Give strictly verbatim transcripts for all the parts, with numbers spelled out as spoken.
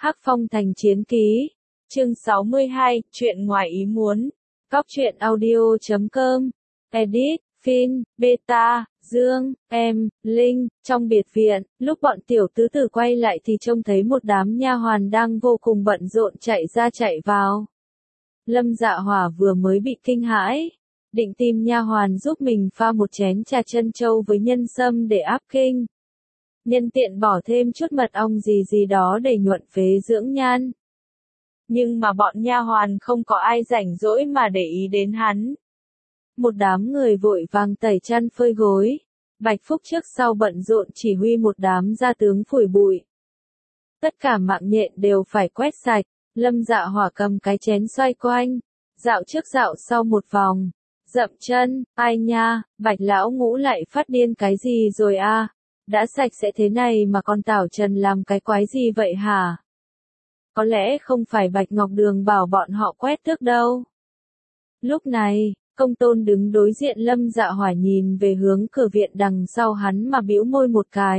Hắc Phong Thành Chiến Ký, chương sáu mươi hai, chuyện ngoài ý muốn. Cóc truyện audio chấm com, edit, Fin, Beta, Dương, Em, Linh, trong biệt viện, lúc bọn tiểu tứ tử quay lại thì trông thấy một đám nha hoàn đang vô cùng bận rộn chạy ra chạy vào. Lâm Dạ Hỏa vừa mới bị kinh hãi, định tìm nha hoàn giúp mình pha một chén trà trân châu với nhân sâm để áp kinh. Nhân tiện bỏ thêm chút mật ong gì gì đó để nhuận phế dưỡng nhan. Nhưng mà bọn nha hoàn không có ai rảnh rỗi mà để ý đến hắn. Một đám người vội vàng tẩy chăn phơi gối. Bạch Phúc trước sau bận rộn chỉ huy một đám gia tướng phủi bụi. Tất cả mạng nhện đều phải quét sạch. Lâm Dạ Hỏa cầm cái chén xoay quanh, dạo trước dạo sau một vòng, dậm chân, ai nha, Bạch lão ngũ lại phát điên cái gì rồi a? Đã sạch sẽ thế này mà con Tảo Trần làm cái quái gì vậy hả? Có lẽ không phải Bạch Ngọc Đường bảo bọn họ quét tước đâu. Lúc này, Công Tôn đứng đối diện Lâm Dạ Hỏa nhìn về hướng cửa viện đằng sau hắn mà bĩu môi một cái.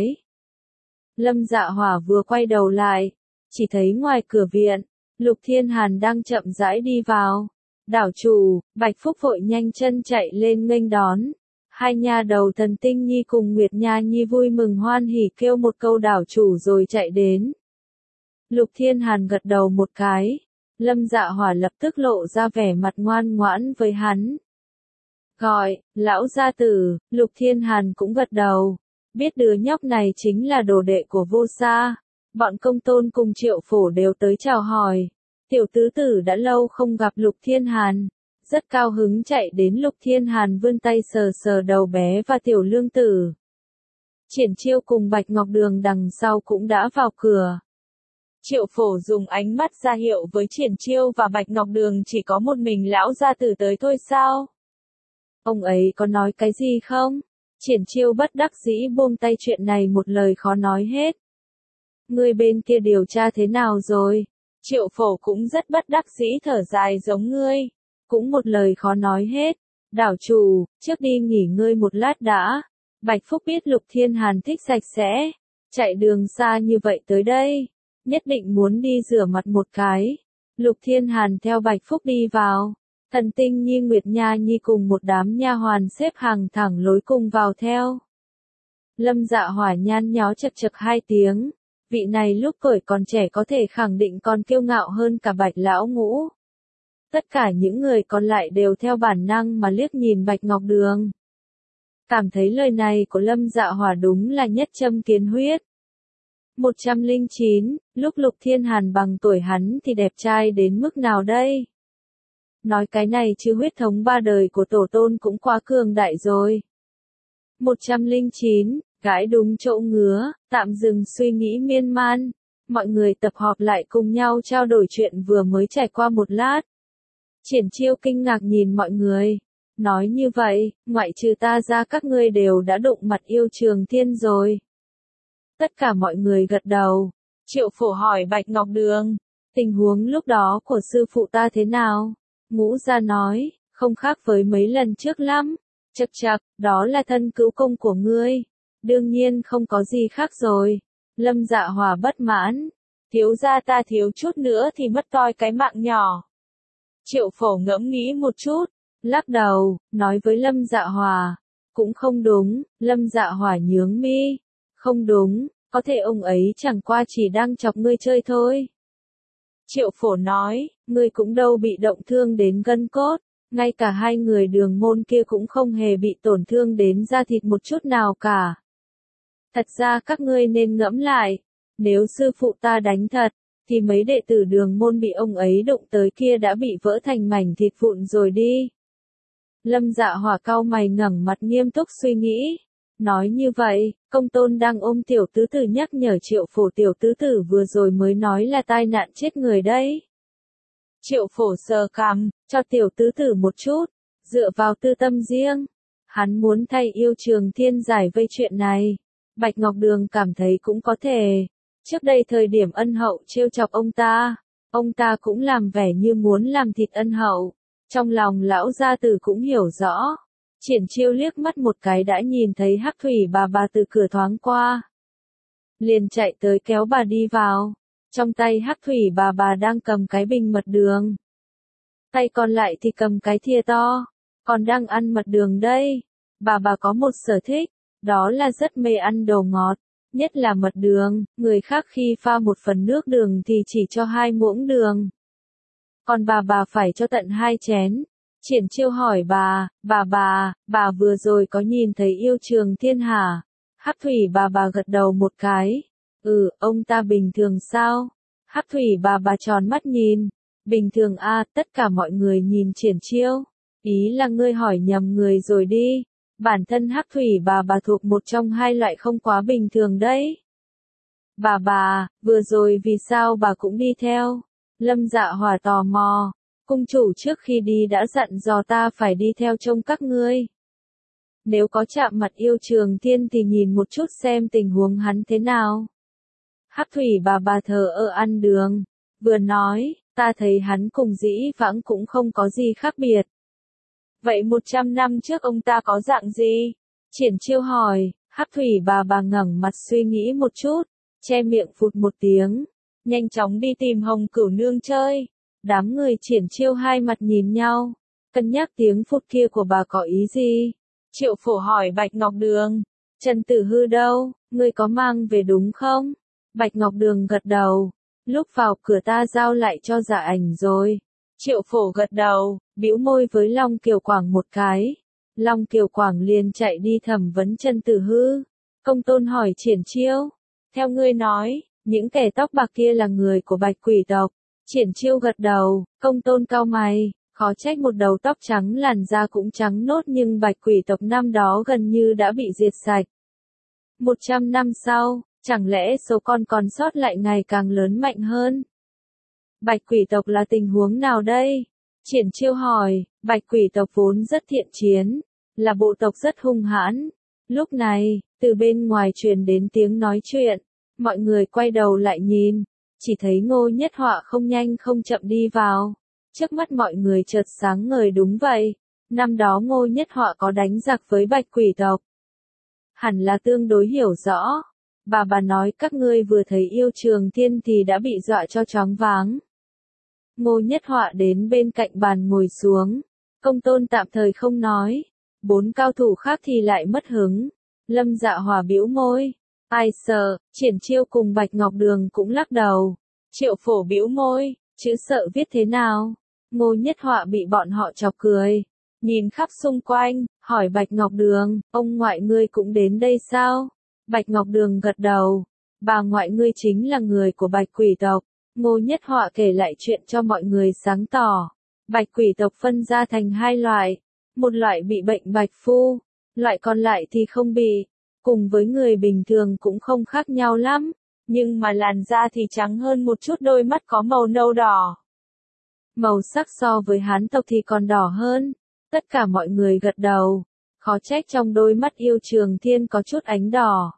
Lâm Dạ Hỏa vừa quay đầu lại, chỉ thấy ngoài cửa viện, Lục Thiên Hàn đang chậm rãi đi vào. Đảo chủ, Bạch Phúc vội nhanh chân chạy lên nghênh đón. Hai nha đầu Thần Tinh Nhi cùng Nguyệt Nha Nhi vui mừng hoan hỉ kêu một câu đảo chủ rồi chạy đến. Lục Thiên Hàn gật đầu một cái. Lâm Dạ Hỏa lập tức lộ ra vẻ mặt ngoan ngoãn với hắn. Gọi, lão gia tử, Lục Thiên Hàn cũng gật đầu. Biết đứa nhóc này chính là đồ đệ của Vô Sa. Bọn Công Tôn cùng Triệu Phổ đều tới chào hỏi. Tiểu tứ tử đã lâu không gặp Lục Thiên Hàn. Rất cao hứng chạy đến Lục Thiên Hàn vươn tay sờ sờ đầu bé và tiểu lương tử. Triển Chiêu cùng Bạch Ngọc Đường đằng sau cũng đã vào cửa. Triệu Phổ dùng ánh mắt ra hiệu với Triển Chiêu và Bạch Ngọc Đường chỉ có một mình lão gia tử tới thôi sao? Ông ấy có nói cái gì không? Triển Chiêu bất đắc dĩ buông tay, chuyện này một lời khó nói hết. Người bên kia điều tra thế nào rồi? Triệu Phổ cũng rất bất đắc dĩ thở dài giống ngươi. Cũng một lời khó nói hết. Đảo chủ, trước đi nghỉ ngơi một lát đã. Bạch Phúc biết Lục Thiên Hàn thích sạch sẽ. Chạy đường xa như vậy tới đây. Nhất định muốn đi rửa mặt một cái. Lục Thiên Hàn theo Bạch Phúc đi vào. Thần Tinh Nhi Nguyệt Nha Nhi cùng một đám nha hoàn xếp hàng thẳng lối cùng vào theo. Lâm Dạ Hỏa nhan nhó chật chật hai tiếng. Vị này lúc tuổi còn trẻ có thể khẳng định còn kiêu ngạo hơn cả Bạch lão ngũ. Tất cả những người còn lại đều theo bản năng mà liếc nhìn Bạch Ngọc Đường. Cảm thấy lời này của Lâm Dạ Hỏa đúng là nhất châm kiến huyết. một trăm lẻ chín, lúc Lục Thiên Hàn bằng tuổi hắn thì đẹp trai đến mức nào đây? Nói cái này chứ huyết thống ba đời của tổ tôn cũng quá cường đại rồi. một trăm lẻ chín, gãi đúng chỗ ngứa, tạm dừng suy nghĩ miên man. Mọi người tập họp lại cùng nhau trao đổi chuyện vừa mới trải qua một lát. Triển Chiêu kinh ngạc nhìn mọi người. Nói như vậy, ngoại trừ ta ra các ngươi đều đã đụng mặt yêu Trường Thiên rồi. Tất cả mọi người gật đầu. Triệu Phổ hỏi Bạch Ngọc Đường. Tình huống lúc đó của sư phụ ta thế nào? Ngũ gia nói, không khác với mấy lần trước lắm. Chậc chậc, đó là thân cứu công của ngươi. Đương nhiên không có gì khác rồi. Lâm Dạ Hỏa bất mãn. Thiếu gia ta thiếu chút nữa thì mất toi cái mạng nhỏ. Triệu Phổ ngẫm nghĩ một chút, lắc đầu, nói với Lâm Dạ Hỏa. Cũng không đúng. Lâm Dạ Hỏa nhướng mi. Không đúng, có thể ông ấy chẳng qua chỉ đang chọc ngươi chơi thôi. Triệu Phổ nói, ngươi cũng đâu bị động thương đến gân cốt. Ngay cả hai người Đường Môn kia cũng không hề bị tổn thương đến da thịt một chút nào cả. Thật ra các ngươi nên ngẫm lại. Nếu sư phụ ta đánh thật, thì mấy đệ tử Đường Môn bị ông ấy đụng tới kia đã bị vỡ thành mảnh thịt vụn rồi đi. Lâm Dạ Hỏa cau mày ngẩng mặt nghiêm túc suy nghĩ. Nói như vậy, Công Tôn đang ôm tiểu tứ tử nhắc nhở Triệu Phổ tiểu tứ tử vừa rồi mới nói là tai nạn chết người đấy. Triệu Phổ sờ cằm, cho tiểu tứ tử một chút, dựa vào tư tâm riêng. Hắn muốn thay yêu Trường Thiên giải vây chuyện này. Bạch Ngọc Đường cảm thấy cũng có thể. Trước đây thời điểm ân hậu trêu chọc ông ta, ông ta cũng làm vẻ như muốn làm thịt ân hậu. Trong lòng lão gia tử cũng hiểu rõ. Triển Chiêu liếc mắt một cái đã nhìn thấy Hắc Thủy bà bà từ cửa thoáng qua. Liền chạy tới kéo bà đi vào. Trong tay Hắc Thủy bà bà đang cầm cái bình mật đường. Tay còn lại thì cầm cái thìa to, còn đang ăn mật đường đây. Bà bà có một sở thích, đó là rất mê ăn đồ ngọt, nhất là mật đường, người khác khi pha một phần nước đường thì chỉ cho hai muỗng đường. Còn bà bà phải cho tận hai chén. Triển Chiêu hỏi bà, bà bà, bà vừa rồi có nhìn thấy Yêu Trường Thiên hả? Hắc Thủy bà bà gật đầu một cái. Ừ, ông ta bình thường sao? Hắc Thủy bà bà tròn mắt nhìn. Bình thường a, tất cả mọi người nhìn Triển Chiêu. Ý là ngươi hỏi nhầm người rồi đi. Bản thân Hắc Thủy bà bà thuộc một trong hai loại không quá bình thường đấy. Bà bà, vừa rồi vì sao bà cũng đi theo? Lâm Dạ Hỏa tò mò. Cung chủ trước khi đi đã dặn dò ta phải đi theo trông các ngươi. Nếu có chạm mặt Yêu Trường Thiên thì nhìn một chút xem tình huống hắn thế nào. Hắc Thủy bà bà thờ ơ ăn đường, vừa nói, ta thấy hắn cùng Dĩ Vãng cũng không có gì khác biệt. Vậy một trăm năm trước ông ta có dạng gì? Triển Chiêu hỏi. Hắc Thủy bà bà ngẩng mặt suy nghĩ một chút, che miệng phụt một tiếng, nhanh chóng đi tìm Hồng Cửu Nương chơi. Đám người Triển Chiêu hai mặt nhìn nhau, cân nhắc tiếng phụt kia của bà có ý gì. Triệu Phổ hỏi Bạch Ngọc Đường, Trần Tử Hư đâu, ngươi có mang về đúng không? Bạch Ngọc Đường gật đầu, lúc vào cửa ta giao lại cho Dạ Ảnh rồi. Triệu Phổ gật đầu, bĩu môi với Long Kiều Quảng một cái. Long Kiều Quảng liền chạy đi thẩm vấn Trần Tử Hư. Công Tôn hỏi Triển Chiêu, theo ngươi nói, những kẻ tóc bạc kia là người của Bạch Quỷ tộc. Triển Chiêu gật đầu, Công Tôn cau mày, khó trách một đầu tóc trắng làn da cũng trắng nốt nhưng Bạch Quỷ tộc năm đó gần như đã bị diệt sạch. Một trăm năm sau, chẳng lẽ số con còn sót lại ngày càng lớn mạnh hơn? Bạch Quỷ tộc là tình huống nào đây? Triển Chiêu hỏi. Bạch Quỷ tộc vốn rất thiện chiến, là bộ tộc rất hung hãn. Lúc này, từ bên ngoài truyền đến tiếng nói chuyện, mọi người quay đầu lại nhìn, chỉ thấy Ngô Nhất Họa không nhanh không chậm đi vào. Trước mắt mọi người chợt sáng ngời, đúng vậy, năm đó Ngô Nhất Họa có đánh giặc với Bạch Quỷ tộc. Hẳn là tương đối hiểu rõ. Bà bà nói các ngươi vừa thấy Yêu Trường Thiên thì đã bị dọa cho choáng váng. Ngô Nhất Họa đến bên cạnh bàn ngồi xuống. Công Tôn tạm thời không nói. Bốn cao thủ khác thì lại mất hứng. Lâm Dạ Hỏa bĩu môi. Ai sợ? Triển Chiêu cùng Bạch Ngọc Đường cũng lắc đầu. Triệu Phổ bĩu môi. Chữ sợ viết thế nào? Ngô Nhất Họa bị bọn họ chọc cười. Nhìn khắp xung quanh, hỏi Bạch Ngọc Đường, ông ngoại ngươi cũng đến đây sao? Bạch Ngọc Đường gật đầu. Bà ngoại ngươi chính là người của Bạch Quỷ tộc. Ngô Nhất Họa kể lại chuyện cho mọi người sáng tỏ. Bạch Quỷ tộc phân ra thành hai loại. Một loại bị bệnh bạch phu, loại còn lại thì không bị. Cùng với người bình thường cũng không khác nhau lắm. Nhưng mà làn da thì trắng hơn một chút, đôi mắt có màu nâu đỏ. Màu sắc so với Hán tộc thì còn đỏ hơn. Tất cả mọi người gật đầu. Khó trách trong đôi mắt Yêu Trường Thiên có chút ánh đỏ.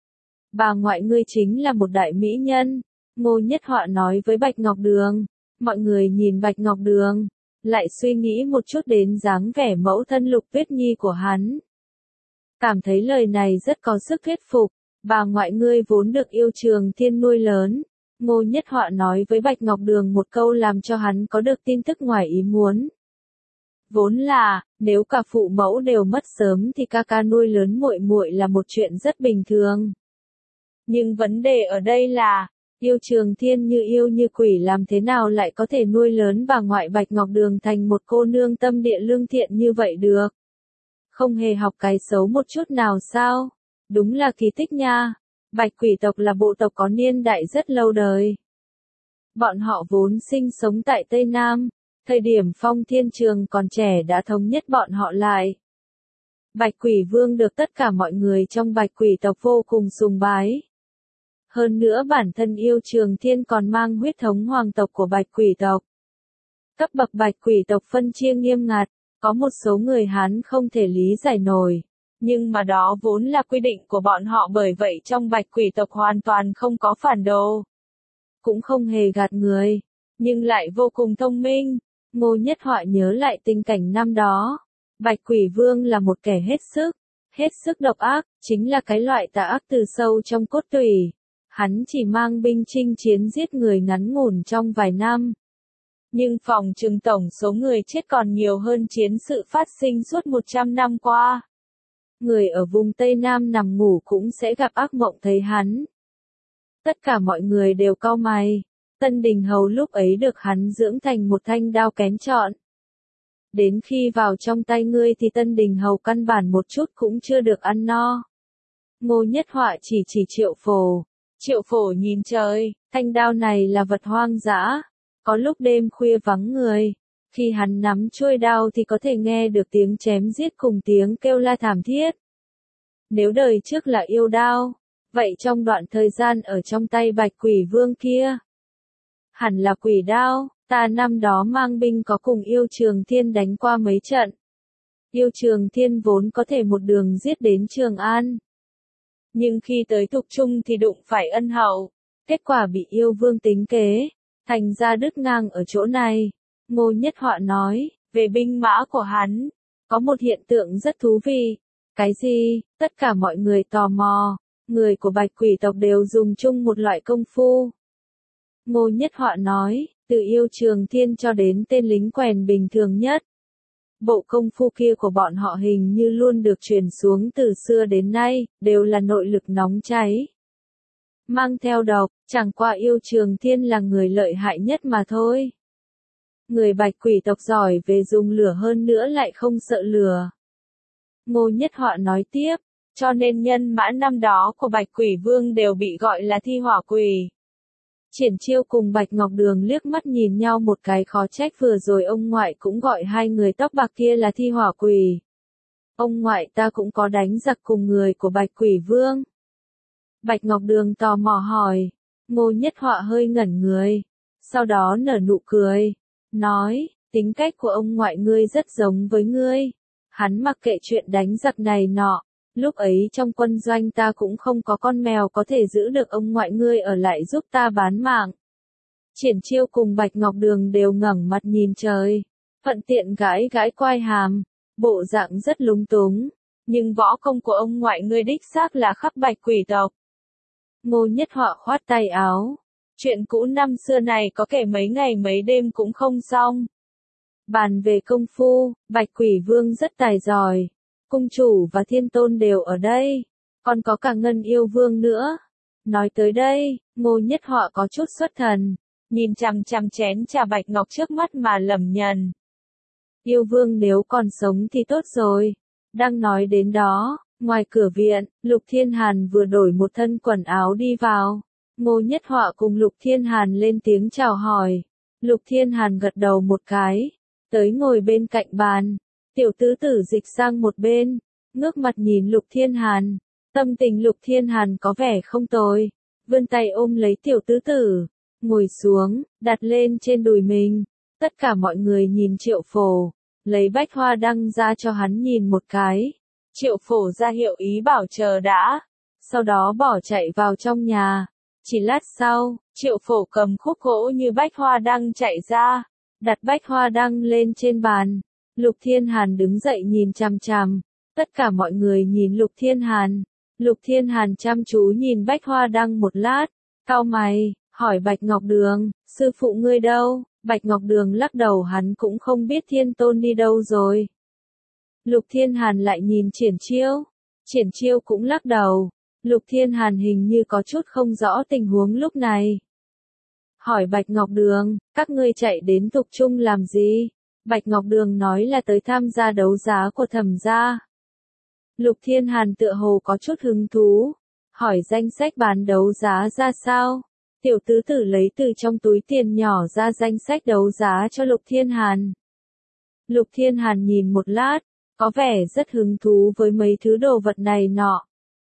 Bà ngoại ngươi chính là một đại mỹ nhân. Ngô Nhất Họa nói với Bạch Ngọc Đường. Mọi người nhìn Bạch Ngọc Đường, lại suy nghĩ một chút đến dáng vẻ mẫu thân Lục Tuyết Nhi của hắn. Cảm thấy lời này rất có sức thuyết phục. Bà ngoại ngươi vốn được Yêu Trường Thiên nuôi lớn. Ngô Nhất Họa nói với Bạch Ngọc Đường một câu làm cho hắn có được tin tức ngoài ý muốn. Vốn là, nếu cả phụ mẫu đều mất sớm thì ca ca nuôi lớn muội muội là một chuyện rất bình thường. Nhưng vấn đề ở đây là, Yêu Trường Thiên như yêu như quỷ làm thế nào lại có thể nuôi lớn bà ngoại Bạch Ngọc Đường thành một cô nương tâm địa lương thiện như vậy được? Không hề học cái xấu một chút nào sao? Đúng là kỳ tích nha. Bạch Quỷ tộc là bộ tộc có niên đại rất lâu đời. Bọn họ vốn sinh sống tại Tây Nam. Thời điểm Phong Thiên Trường còn trẻ đã thống nhất bọn họ lại. Bạch Quỷ Vương được tất cả mọi người trong Bạch Quỷ tộc vô cùng sùng bái. Hơn nữa bản thân Yêu Trường Thiên còn mang huyết thống hoàng tộc của Bạch Quỷ tộc. Cấp bậc Bạch Quỷ tộc phân chia nghiêm ngặt, có một số người Hán không thể lý giải nổi. Nhưng mà đó vốn là quy định của bọn họ, bởi vậy trong Bạch Quỷ tộc hoàn toàn không có phản đồ. Cũng không hề gạt người, nhưng lại vô cùng thông minh. Ngô Nhất Họa nhớ lại tình cảnh năm đó. Bạch Quỷ Vương là một kẻ hết sức, hết sức độc ác, chính là cái loại tà ác từ sâu trong cốt tủy. Hắn chỉ mang binh chinh chiến giết người ngắn ngủn trong vài năm. Nhưng phòng trừng tổng số người chết còn nhiều hơn chiến sự phát sinh suốt một trăm năm qua. Người ở vùng Tây Nam nằm ngủ cũng sẽ gặp ác mộng thấy hắn. Tất cả mọi người đều cau mày. Tân Đình Hầu lúc ấy được hắn dưỡng thành một thanh đao kén chọn. Đến khi vào trong tay ngươi thì Tân Đình Hầu căn bản một chút cũng chưa được ăn no. Ngô Nhất Họa chỉ chỉ Triệu Phổ. Triệu Phổ nhìn trời, thanh đao này là vật hoang dã. Có lúc đêm khuya vắng người, khi hắn nắm chuôi đao thì có thể nghe được tiếng chém giết cùng tiếng kêu la thảm thiết. Nếu đời trước là yêu đao, vậy trong đoạn thời gian ở trong tay Bạch Quỷ Vương kia, hẳn là quỷ đao. Ta năm đó mang binh có cùng Yêu Trường Thiên đánh qua mấy trận. Yêu Trường Thiên vốn có thể một đường giết đến Trường An. Nhưng khi tới Thục Trung thì đụng phải Ân Hậu, kết quả bị Yêu Vương tính kế, thành ra đứt ngang ở chỗ này. Ngô Nhất Họa nói, về binh mã của hắn, có một hiện tượng rất thú vị. Cái gì? Tất cả mọi người tò mò. Người của Bạch Quỷ tộc đều dùng chung một loại công phu. Ngô Nhất Họa nói, từ Yêu Trường Thiên cho đến tên lính quèn bình thường nhất. Bộ công phu kia của bọn họ hình như luôn được truyền xuống từ xưa đến nay, đều là nội lực nóng cháy. Mang theo độc, chẳng qua Yêu Trường Thiên là người lợi hại nhất mà thôi. Người Bạch Quỷ tộc giỏi về dùng lửa hơn nữa lại không sợ lửa. Ngô Nhất Họa nói tiếp, cho nên nhân mã năm đó của Bạch Quỷ Vương đều bị gọi là thi hỏa quỷ. Triển Chiêu cùng Bạch Ngọc Đường liếc mắt nhìn nhau một cái khó trách vừa rồi ông ngoại cũng gọi hai người tóc bạc kia là thi hỏa quỷ. Ông ngoại ta cũng có đánh giặc cùng người của Bạch Quỷ Vương. Bạch Ngọc Đường tò mò hỏi, Ngô Nhất Họa hơi ngẩn người, sau đó nở nụ cười, nói, tính cách của ông ngoại ngươi rất giống với ngươi. Hắn mặc kệ chuyện đánh giặc này nọ. Lúc ấy trong quân doanh ta cũng không có con mèo có thể giữ được ông ngoại ngươi ở lại giúp ta bán mạng. Triển Chiêu cùng Bạch Ngọc Đường đều ngẩng mặt nhìn trời, thuận tiện gãi gãi quai hàm, bộ dạng rất lúng túng, nhưng võ công của ông ngoại ngươi đích xác là khắp Bạch Quỷ tộc. Ngô Nhất Họa khoát tay áo, chuyện cũ năm xưa này có kể mấy ngày mấy đêm cũng không xong. Bàn về công phu, Bạch Quỷ Vương rất tài giỏi. Cung chủ và thiên tôn đều ở đây, còn có cả Ngân Yêu Vương nữa. Nói tới đây, Ngô Nhất Họa có chút xuất thần, nhìn chằm chằm chén trà bạch ngọc trước mắt mà lẩm nhẩm. Yêu Vương nếu còn sống thì tốt rồi. Đang nói đến đó, ngoài cửa viện, Lục Thiên Hàn vừa đổi một thân quần áo đi vào. Ngô Nhất Họa cùng Lục Thiên Hàn lên tiếng chào hỏi. Lục Thiên Hàn gật đầu một cái, tới ngồi bên cạnh bàn. Tiểu tứ tử dịch sang một bên, ngước mặt nhìn Lục Thiên Hàn. Tâm tình Lục Thiên Hàn có vẻ không tồi, vươn tay ôm lấy tiểu tứ tử, ngồi xuống, đặt lên trên đùi mình. Tất cả mọi người nhìn Triệu Phổ, lấy bách hoa đăng ra cho hắn nhìn một cái. Triệu Phổ ra hiệu ý bảo chờ đã, sau đó bỏ chạy vào trong nhà. Chỉ lát sau, Triệu Phổ cầm khúc gỗ như bách hoa đăng chạy ra, đặt bách hoa đăng lên trên bàn. Lục Thiên Hàn đứng dậy nhìn chằm chằm, tất cả mọi người nhìn Lục Thiên Hàn. Lục Thiên Hàn chăm chú nhìn bách hoa đăng một lát, cau mày, hỏi Bạch Ngọc Đường, sư phụ ngươi đâu? Bạch Ngọc Đường lắc đầu, hắn cũng không biết Thiên Tôn đi đâu rồi. Lục Thiên Hàn lại nhìn Triển Chiêu, Triển Chiêu cũng lắc đầu. Lục Thiên Hàn hình như có chút không rõ tình huống lúc này. Hỏi Bạch Ngọc Đường, các ngươi chạy đến Thục Trung làm gì? Bạch Ngọc Đường nói là tới tham gia đấu giá của Thẩm gia. Lục Thiên Hàn tựa hồ có chút hứng thú, hỏi danh sách bán đấu giá ra sao. Tiểu tứ tử lấy từ trong túi tiền nhỏ ra danh sách đấu giá cho Lục Thiên Hàn. Lục Thiên Hàn nhìn một lát, có vẻ rất hứng thú với mấy thứ đồ vật này nọ.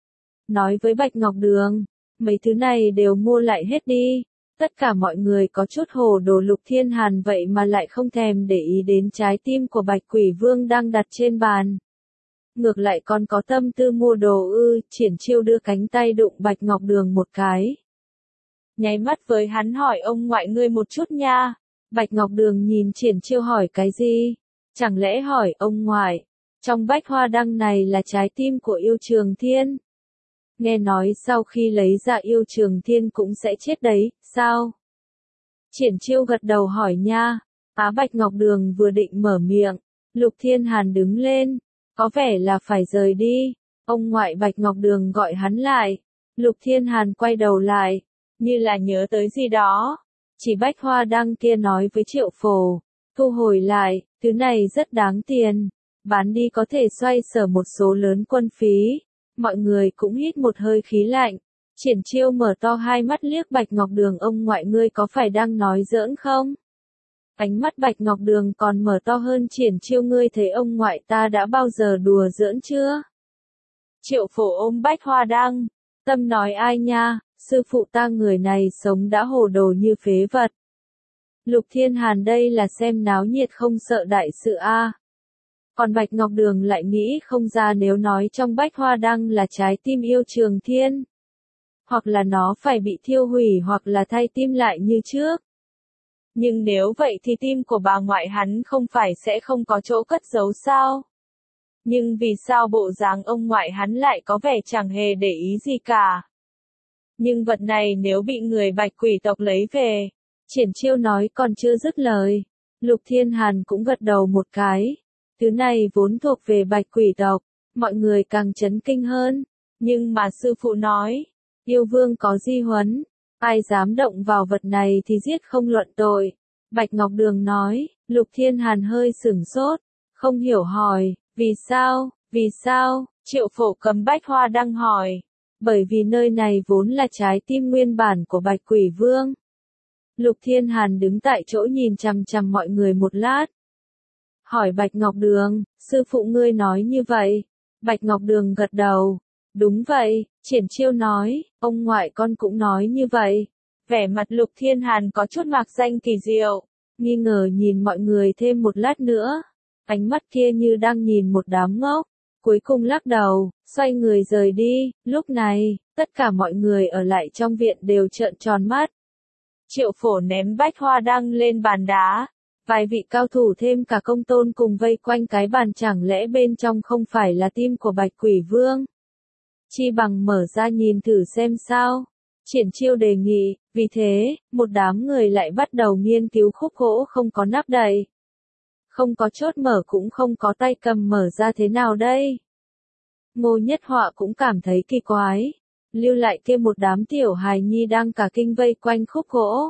Nói với Bạch Ngọc Đường, mấy thứ này đều mua lại hết đi. Tất cả mọi người có chút hồ đồ. Lục Thiên Hàn vậy mà lại không thèm để ý đến trái tim của Bạch Quỷ Vương đang đặt trên bàn. Ngược lại còn có tâm tư mua đồ ư. Triển Chiêu đưa cánh tay đụng Bạch Ngọc Đường một cái, nháy mắt với hắn hỏi ông ngoại ngươi một chút nha. Bạch Ngọc Đường nhìn Triển Chiêu hỏi cái gì? Chẳng lẽ hỏi ông ngoại, trong bách hoa đăng này là trái tim của Yêu Trường Thiên? nghe nói sau khi lấy ra yêu trường thiên cũng sẽ chết đấy, sao? Triển Chiêu gật đầu hỏi nha, Á Bạch Ngọc Đường vừa định mở miệng, Lục Thiên Hàn đứng lên, có vẻ là phải rời đi, ông ngoại Bạch Ngọc Đường gọi hắn lại, Lục Thiên Hàn quay đầu lại, như là nhớ tới gì đó, chỉ bách hoa đăng kia nói với Triệu Phổ, thu hồi lại, thứ này rất đáng tiền, bán đi có thể xoay sở một số lớn quân phí, mọi người cũng hít một hơi khí lạnh. Triển Chiêu mở to hai mắt liếc Bạch Ngọc Đường, ông ngoại ngươi có phải đang nói giỡn không? Ánh mắt Bạch Ngọc Đường còn mở to hơn. Triển Chiêu, ngươi thấy ông ngoại ta đã bao giờ đùa giỡn chưa? Triệu Phổ ôm Bách Hoa Đăng, tâm nói ai nha, sư phụ ta người này sống đã hồ đồ như phế vật. Lục Thiên Hàn đây là xem náo nhiệt không sợ đại sự a. Còn Bạch Ngọc Đường lại nghĩ không ra nếu nói trong Bách Hoa Đăng là trái tim yêu trường thiên. Hoặc là nó phải bị thiêu hủy hoặc là thay tim lại như trước. Nhưng nếu vậy thì tim của bà ngoại hắn không phải sẽ không có chỗ cất giấu sao? Nhưng vì sao bộ dáng ông ngoại hắn lại có vẻ chẳng hề để ý gì cả? Nhưng vật này nếu bị người Bạch quỷ tộc lấy về, Triển Chiêu nói còn chưa dứt lời, Lục Thiên Hàn cũng gật đầu một cái. Thứ này vốn thuộc về Bạch quỷ tộc, mọi người càng chấn kinh hơn. Nhưng mà sư phụ nói, yêu vương có di huấn, ai dám động vào vật này thì giết không luận tội. Bạch Ngọc Đường nói, Lục Thiên Hàn hơi sửng sốt, không hiểu hỏi, vì sao, vì sao, Triệu Phổ cầm Bách Hoa Đăng hỏi, bởi vì nơi này vốn là trái tim nguyên bản của Bạch Quỷ Vương. Lục Thiên Hàn đứng tại chỗ nhìn chằm chằm mọi người một lát. Hỏi Bạch Ngọc Đường, sư phụ ngươi nói như vậy. Bạch Ngọc Đường gật đầu. Đúng vậy, Triển Chiêu nói, ông ngoại con cũng nói như vậy. Vẻ mặt Lục Thiên Hàn có chút mạc danh kỳ diệu, nghi ngờ nhìn mọi người thêm một lát nữa. Ánh mắt kia như đang nhìn một đám ngốc. Cuối cùng lắc đầu, xoay người rời đi. Lúc này, tất cả mọi người ở lại trong viện đều trợn tròn mắt. Triệu Phổ ném Bách Hoa Đăng lên bàn đá. Vài vị cao thủ thêm cả Công Tôn cùng vây quanh cái bàn, chẳng lẽ bên trong không phải là tim của Bạch Quỷ Vương? Chi bằng mở ra nhìn thử xem sao. Triển Chiêu đề nghị, vì thế, một đám người lại bắt đầu nghiên cứu khúc gỗ không có nắp đậy. Không có chốt mở cũng không có tay cầm, mở ra thế nào đây? Ngô Nhất Họa cũng cảm thấy kỳ quái. Lưu lại kia một đám tiểu hài nhi đang cả kinh vây quanh khúc gỗ.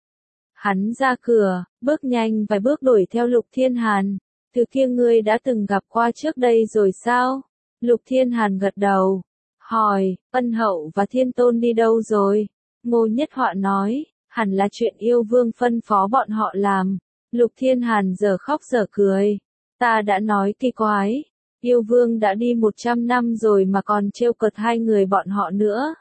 Hắn ra cửa, bước nhanh vài bước đuổi theo Lục Thiên Hàn. Thứ kia ngươi đã từng gặp qua trước đây rồi sao? Lục Thiên Hàn gật đầu. Hỏi, Ân Hậu và Thiên Tôn đi đâu rồi? Ngô Nhất Họa nói, hẳn là chuyện yêu vương phân phó bọn họ làm. Lục Thiên Hàn giờ khóc giờ cười. Ta đã nói kỳ quái. Yêu vương đã đi một trăm năm rồi mà còn trêu cợt hai người bọn họ nữa.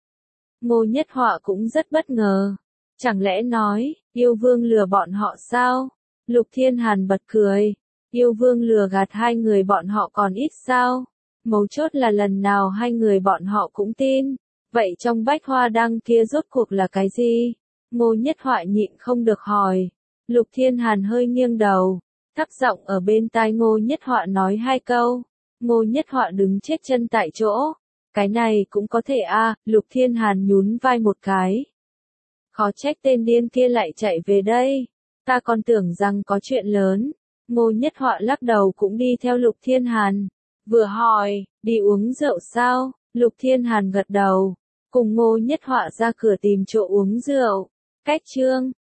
Ngô Nhất Họa cũng rất bất ngờ. Chẳng lẽ nói, yêu vương lừa bọn họ sao? Lục Thiên Hàn bật cười. Yêu vương lừa gạt hai người bọn họ còn ít sao? Mấu chốt là lần nào hai người bọn họ cũng tin. Vậy trong Bách Hoa Đăng kia rốt cuộc là cái gì? Ngô Nhất Họa nhịn không được hỏi. Lục Thiên Hàn hơi nghiêng đầu, thấp giọng ở bên tai Ngô Nhất Họa nói hai câu. Ngô Nhất Họa đứng chết chân tại chỗ. Cái này cũng có thể a. À, Lục Thiên Hàn nhún vai một cái. Khó trách tên điên kia lại chạy về đây. Ta còn tưởng rằng có chuyện lớn. Ngô Nhất Họa lắc đầu cũng đi theo Lục Thiên Hàn. Vừa hỏi, đi uống rượu sao? Lục Thiên Hàn gật đầu. Cùng Ngô Nhất Họa ra cửa tìm chỗ uống rượu. Cách chương